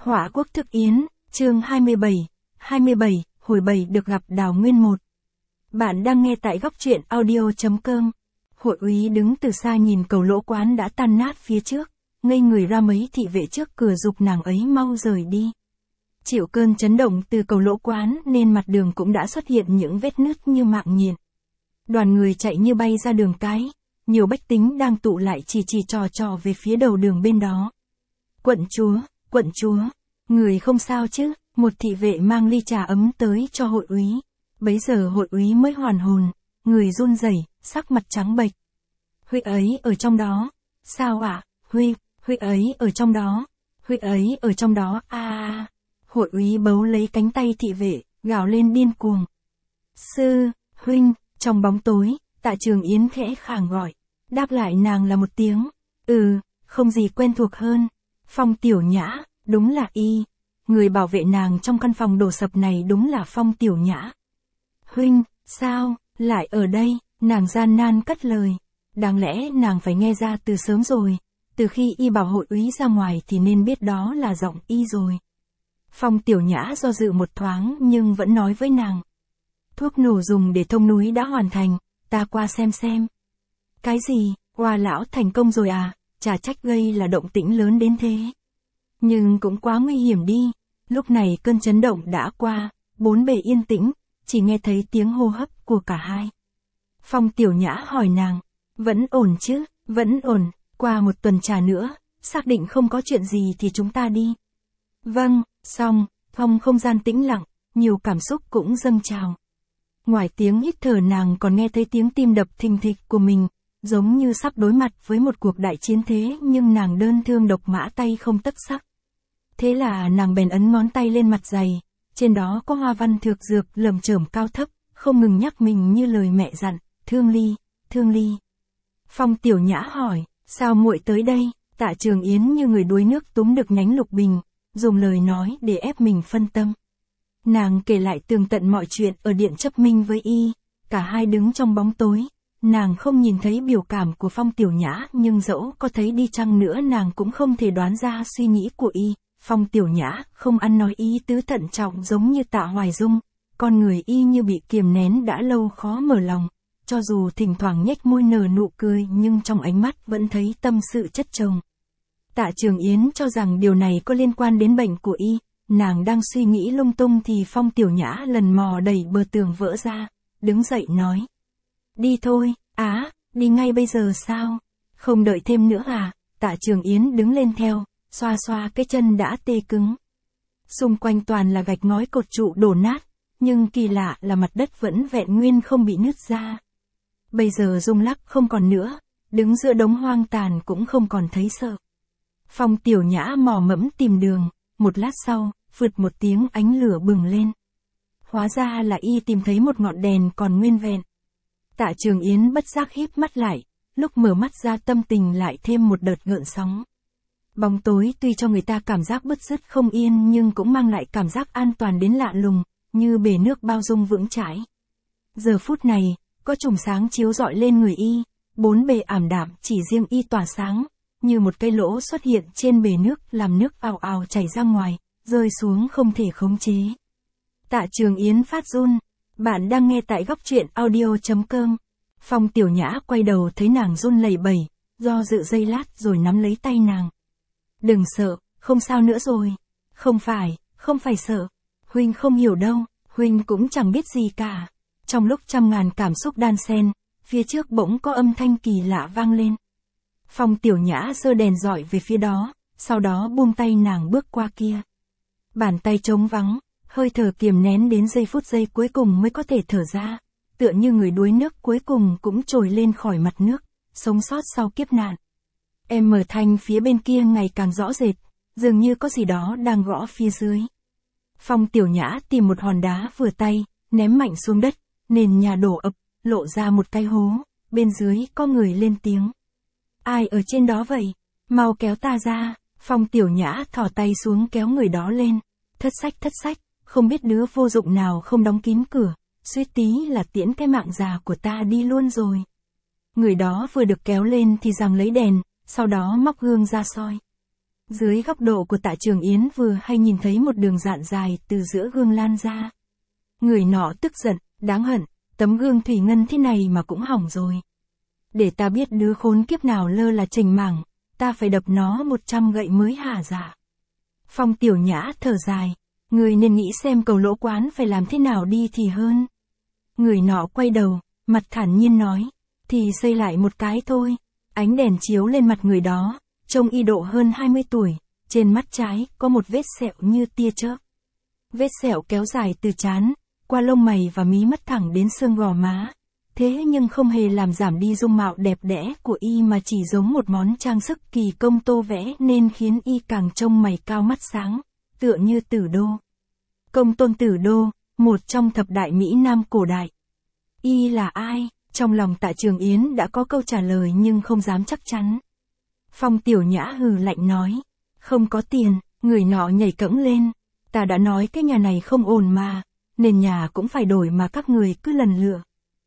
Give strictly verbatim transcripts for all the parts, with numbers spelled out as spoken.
Hỏa Quốc Thức Yến, chương hai mươi bảy, hai mươi bảy, hồi bảy được gặp Đào Nguyên một. Bạn đang nghe tại góc truyện audio.com. Hội úy đứng từ xa nhìn cầu lỗ quán đã tan nát phía trước, ngây người ra mấy thị vệ trước cửa giục nàng ấy mau rời đi. Chịu cơn chấn động từ cầu lỗ quán nên mặt đường cũng đã xuất hiện những vết nứt như mạng nhện. Đoàn người chạy như bay ra đường cái, nhiều bách tính đang tụ lại chỉ chỉ trò trò về phía đầu đường bên đó. Quận chúa, quận chúa, người không sao chứ? Một thị vệ mang ly trà ấm tới cho hội úy. Bấy giờ hội úy mới hoàn hồn, người run rẩy, sắc mặt trắng bệch. Huy ấy ở trong đó. Sao ạ? À? Huy, Huy ấy ở trong đó. Huy ấy ở trong đó. A à. Hội úy bấu lấy cánh tay thị vệ, gào lên điên cuồng. Sư, huynh, trong bóng tối, Tạ Trường Yến khẽ khàng gọi. Đáp lại nàng là một tiếng. Ừ, không gì quen thuộc hơn. Phong Tiểu Nhã, đúng là y. Người bảo vệ nàng trong căn phòng đổ sập này đúng là Phong Tiểu Nhã. Huynh, sao, lại ở đây? Nàng gian nan cất lời. Đáng lẽ nàng phải nghe ra từ sớm rồi. Từ khi y bảo hội úy ra ngoài thì nên biết đó là giọng y rồi. Phong Tiểu Nhã do dự một thoáng nhưng vẫn nói với nàng. Thuốc nổ dùng để thông núi đã hoàn thành, ta qua xem xem. Cái gì, Hoa lão thành công rồi à? Chả trách gây là động tĩnh lớn đến thế. Nhưng cũng quá nguy hiểm đi. Lúc này cơn chấn động đã qua, bốn bề yên tĩnh, chỉ nghe thấy tiếng hô hấp của cả hai. Phong Tiểu Nhã hỏi nàng, vẫn ổn chứ? Vẫn ổn, qua một tuần trà nữa, xác định không có chuyện gì thì chúng ta đi. Vâng, xong, trong không gian tĩnh lặng, nhiều cảm xúc cũng dâng trào. Ngoài tiếng hít thở nàng còn nghe thấy tiếng tim đập thình thịch của mình, giống như sắp đối mặt với một cuộc đại chiến thế nhưng nàng đơn thương độc mã tay không tấc sắc. Thế là nàng bèn ấn ngón tay lên mặt giày, trên đó có hoa văn thược dược lởm chởm cao thấp, không ngừng nhắc mình như lời mẹ dặn, Thương Ly, Thương Ly. Phong Tiểu Nhã hỏi, sao muội tới đây? Tạ Trường Yến như người đuối nước túm được nhánh lục bình, dùng lời nói để ép mình phân tâm. Nàng kể lại tường tận mọi chuyện ở điện chấp minh với y, cả hai đứng trong bóng tối. Nàng không nhìn thấy biểu cảm của Phong Tiểu Nhã nhưng dẫu có thấy đi chăng nữa nàng cũng không thể đoán ra suy nghĩ của y. Phong Tiểu Nhã không ăn nói ý tứ thận trọng giống như Tạ Hoài Dung, con người y như bị kiềm nén đã lâu khó mở lòng, cho dù thỉnh thoảng nhếch môi nở nụ cười nhưng trong ánh mắt vẫn thấy tâm sự chất chồng. Tạ Trường Yến cho rằng điều này có liên quan đến bệnh của y, nàng đang suy nghĩ lung tung thì Phong Tiểu Nhã lần mò đẩy bờ tường vỡ ra, đứng dậy nói. Đi thôi, á, à, đi ngay bây giờ sao? Không đợi thêm nữa à? Tạ Trường Yến đứng lên theo, xoa xoa cái chân đã tê cứng. Xung quanh toàn là gạch ngói cột trụ đổ nát, nhưng kỳ lạ là mặt đất vẫn vẹn nguyên không bị nứt ra. Bây giờ rung lắc không còn nữa, đứng giữa đống hoang tàn cũng không còn thấy sợ. Phong Tiểu Nhã mò mẫm tìm đường, một lát sau, phượt một tiếng ánh lửa bừng lên. Hóa ra là y tìm thấy một ngọn đèn còn nguyên vẹn. Tạ Trường Yến bất giác híp mắt lại, lúc mở mắt ra tâm tình lại thêm một đợt gợn sóng. Bóng tối tuy cho người ta cảm giác bứt rứt không yên nhưng cũng mang lại cảm giác an toàn đến lạ lùng, như bể nước bao dung vững chãi. Giờ phút này, có chùm sáng chiếu rọi lên người y, bốn bề ảm đạm chỉ riêng y tỏa sáng, như một cây lỗ xuất hiện trên bể nước làm nước ào ào chảy ra ngoài, rơi xuống không thể khống chế. Tạ Trường Yến phát run. Bạn đang nghe tại góc truyện audio.com. Phong Tiểu Nhã quay đầu thấy nàng run lẩy bẩy, do dự giây lát rồi nắm lấy tay nàng. Đừng sợ, không sao nữa rồi. Không phải, không phải sợ. Huynh không hiểu đâu, Huynh cũng chẳng biết gì cả. Trong lúc trăm ngàn cảm xúc đan xen, phía trước bỗng có âm thanh kỳ lạ vang lên. Phong Tiểu Nhã giơ đèn dọi về phía đó, sau đó buông tay nàng bước qua kia. Bàn tay trống vắng, hơi thở kiềm nén đến giây phút giây cuối cùng mới có thể thở ra, tựa như người đuối nước cuối cùng cũng trồi lên khỏi mặt nước, sống sót sau kiếp nạn. Em mở thanh phía bên kia ngày càng rõ rệt, dường như có gì đó đang gõ phía dưới. Phong Tiểu Nhã tìm một hòn đá vừa tay, ném mạnh xuống đất, nền nhà đổ ập, lộ ra một cái hố, bên dưới có người lên tiếng. Ai ở trên đó vậy? Mau kéo ta ra. Phong Tiểu Nhã thò tay xuống kéo người đó lên. Thất sách thất sách, không biết đứa vô dụng nào không đóng kín cửa, suýt tí là tiễn cái mạng già của ta đi luôn rồi. Người đó vừa được kéo lên thì giằng lấy đèn, sau đó móc gương ra soi. Dưới góc độ của Tạ Trường Yến vừa hay nhìn thấy một đường dạn dài từ giữa gương lan ra. Người nọ tức giận, đáng hận, tấm gương thủy ngân thế này mà cũng hỏng rồi. Để ta biết đứa khốn kiếp nào lơ là trình mảng, ta phải đập nó một trăm gậy mới hả dạ. Phong Tiểu Nhã thở dài, người nên nghĩ xem cầu lỗ quán phải làm thế nào đi thì hơn. Người nọ quay đầu, mặt thản nhiên nói, thì xây lại một cái thôi. Ánh đèn chiếu lên mặt người đó, trông y độ hơn hai mươi tuổi, trên mắt trái có một vết sẹo như tia chớp. Vết sẹo kéo dài từ trán, qua lông mày và mí mắt thẳng đến xương gò má. Thế nhưng không hề làm giảm đi dung mạo đẹp đẽ của y mà chỉ giống một món trang sức kỳ công tô vẽ nên khiến y càng trông mày cao mắt sáng, tựa như Tử Đô. Công tôn Tử Đô, một trong thập đại Mỹ Nam cổ đại. Y là ai? Trong lòng Tạ Trường Yến đã có câu trả lời nhưng không dám chắc chắn. Phong Tiểu Nhã hừ lạnh nói, không có tiền. Người nọ nhảy cẫng lên, ta đã nói cái nhà này không ổn mà, nền nhà cũng phải đổi mà các người cứ lần lựa.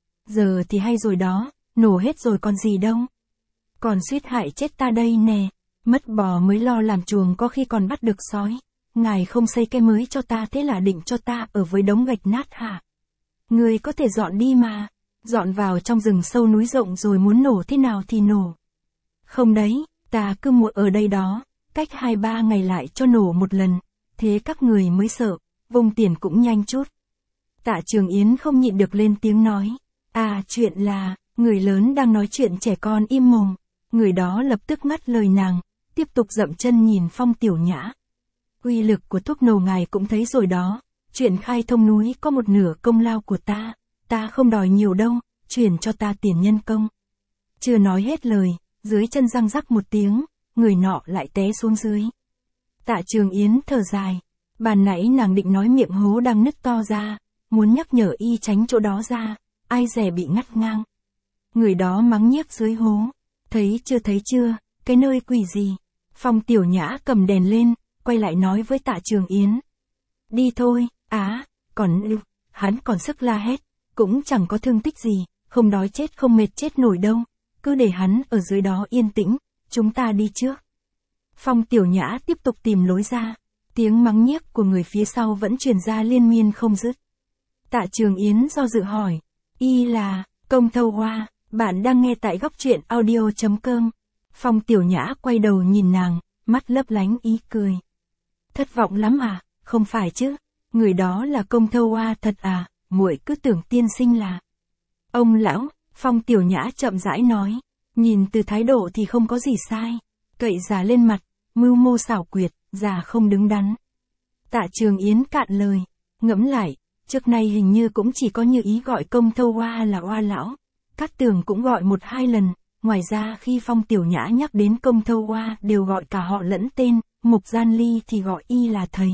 Giờ thì hay rồi đó, nổ hết rồi còn gì đâu. Còn suýt hại chết ta đây nè, mất bò mới lo làm chuồng có khi còn bắt được sói. Ngài không xây cái mới cho ta thế là định cho ta ở với đống gạch nát hả? Người có thể dọn đi mà, dọn vào trong rừng sâu núi rộng rồi muốn nổ thế nào thì nổ. Không đấy, ta cứ mua ở đây đó, cách hai ba ngày lại cho nổ một lần, thế các người mới sợ, vung tiền cũng nhanh chút. Tạ Trường Yến không nhịn được lên tiếng nói, à chuyện là, người lớn đang nói chuyện trẻ con im mồm, người đó lập tức ngắt lời nàng, tiếp tục dậm chân nhìn Phong Tiểu Nhã. Uy lực của thuốc nổ ngài cũng thấy rồi đó, chuyện khai thông núi có một nửa công lao của ta, ta không đòi nhiều đâu, chuyển cho ta tiền nhân công. Chưa nói hết lời, dưới chân răng rắc một tiếng, người nọ lại té xuống dưới. Tạ Trường Yến thở dài, bàn nãy nàng định nói miệng hố đang nứt to ra, muốn nhắc nhở y tránh chỗ đó ra, ai dè bị ngắt ngang. Người đó mắng nhiếc dưới hố, thấy chưa thấy chưa, cái nơi quỷ gì. Phong Tiểu Nhã cầm đèn lên, quay lại nói với Tạ Trường Yến. Đi thôi, á, còn lưu, hắn còn sức la hét, cũng chẳng có thương tích gì, không đói chết không mệt chết nổi đâu, cứ để hắn ở dưới đó yên tĩnh, chúng ta đi trước. Phong Tiểu Nhã tiếp tục tìm lối ra, tiếng mắng nhiếc của người phía sau vẫn truyền ra liên miên không dứt. Tạ Trường Yến do dự hỏi, y là, Công Thâu Hoa, bạn đang nghe tại góc truyện audio chấm com. Phong Tiểu Nhã quay đầu nhìn nàng, mắt lấp lánh ý cười. Thất vọng lắm à, không phải chứ, người đó là Công Thâu Hoa thật à, muội cứ tưởng tiên sinh là. Ông lão, Phong Tiểu Nhã chậm rãi nói, nhìn từ thái độ thì không có gì sai, cậy già lên mặt, mưu mô xảo quyệt, già không đứng đắn. Tạ Trường Yến cạn lời, ngẫm lại, trước nay hình như cũng chỉ có như ý gọi Công Thâu Hoa là Hoa lão, Cát Tường cũng gọi một hai lần, ngoài ra khi Phong Tiểu Nhã nhắc đến Công Thâu Hoa đều gọi cả họ lẫn tên, Mục Gian Ly thì gọi y là thầy.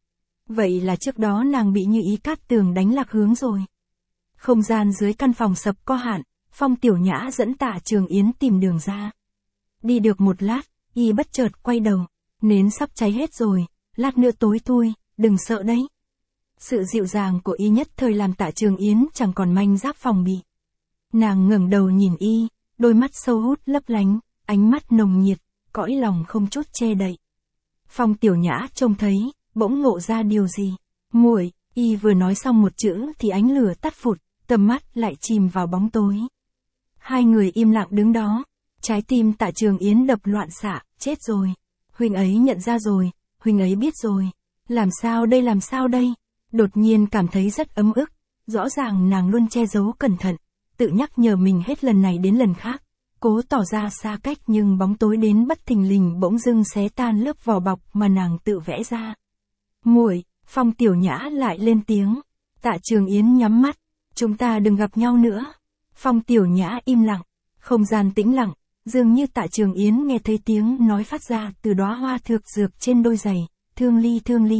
Vậy là trước đó nàng bị Như Ý Cát Tường đánh lạc hướng rồi. Không gian dưới căn phòng sập có hạn, Phong Tiểu Nhã dẫn Tạ Trường Yến tìm đường ra. Đi được một lát, y bất chợt quay đầu, nến sắp cháy hết rồi, lát nữa tối thui, đừng sợ đấy. Sự dịu dàng của y nhất thời làm Tạ Trường Yến chẳng còn manh giáp phòng bị. Nàng ngẩng đầu nhìn y, đôi mắt sâu hút lấp lánh, ánh mắt nồng nhiệt, cõi lòng không chút che đậy. Phong Tiểu Nhã trông thấy, bỗng ngộ ra điều gì. Muội, y vừa nói xong một chữ thì ánh lửa tắt phụt, tầm mắt lại chìm vào bóng tối. Hai người im lặng đứng đó, trái tim Tạ Trường Yến đập loạn xạ, chết rồi. Huynh ấy nhận ra rồi, huynh ấy biết rồi. Làm sao đây làm sao đây? Đột nhiên cảm thấy rất ấm ức, rõ ràng nàng luôn che giấu cẩn thận, tự nhắc nhở mình hết lần này đến lần khác, cố tỏ ra xa cách nhưng bóng tối đến bất thình lình bỗng dưng xé tan lớp vỏ bọc mà nàng tự vẽ ra. Muội, Phong Tiểu Nhã lại lên tiếng. Tạ Trường Yến nhắm mắt, chúng ta đừng gặp nhau nữa. Phong Tiểu Nhã im lặng, không gian tĩnh lặng, dường như Tạ Trường Yến nghe thấy tiếng nói phát ra từ đóa hoa thược dược trên đôi giày, thương ly thương ly.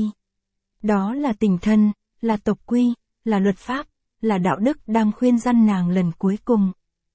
Đó là tình thân, là tộc quy, là luật pháp, là đạo đức đang khuyên răn nàng lần cuối cùng.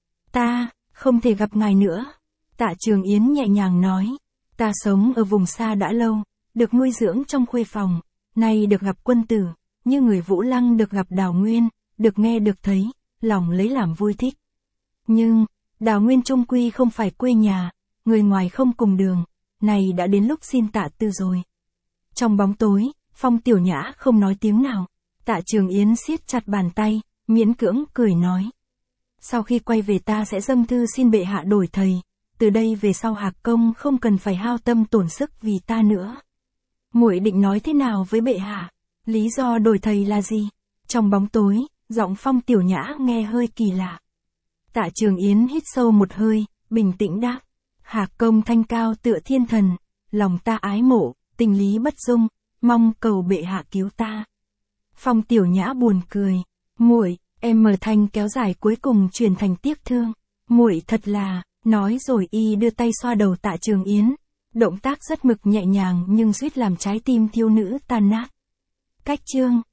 Ta, không thể gặp ngài nữa. Tạ Trường Yến nhẹ nhàng nói, ta sống ở vùng xa đã lâu, được nuôi dưỡng trong khuê phòng, nay được gặp quân tử, như người Vũ Lăng được gặp Đào Nguyên, được nghe được thấy, lòng lấy làm vui thích. Nhưng, Đào Nguyên chung quy không phải quê nhà, người ngoài không cùng đường, này đã đến lúc xin tạ tư rồi. Trong bóng tối, Phong Tiểu Nhã không nói tiếng nào. Tạ Trường Yến siết chặt bàn tay, miễn cưỡng cười nói. Sau khi quay về ta sẽ dâng thư xin bệ hạ đổi thầy, từ đây về sau Hạc Công không cần phải hao tâm tổn sức vì ta nữa. Muội định nói thế nào với bệ hạ? Lý do đổi thầy là gì? Trong bóng tối, giọng Phong Tiểu Nhã nghe hơi kỳ lạ. Tạ Trường Yến hít sâu một hơi, bình tĩnh đáp. Hạc Công thanh cao tựa thiên thần, lòng ta ái mộ, tình lý bất dung, mong cầu bệ hạ cứu ta. Phong Tiểu Nhã buồn cười. Muội, em mở thanh kéo dài cuối cùng truyền thành tiếc thương. Muội thật là, nói rồi y đưa tay xoa đầu Tạ Trường Yến. Động tác rất mực nhẹ nhàng nhưng suýt làm trái tim thiếu nữ tan nát. Cách chương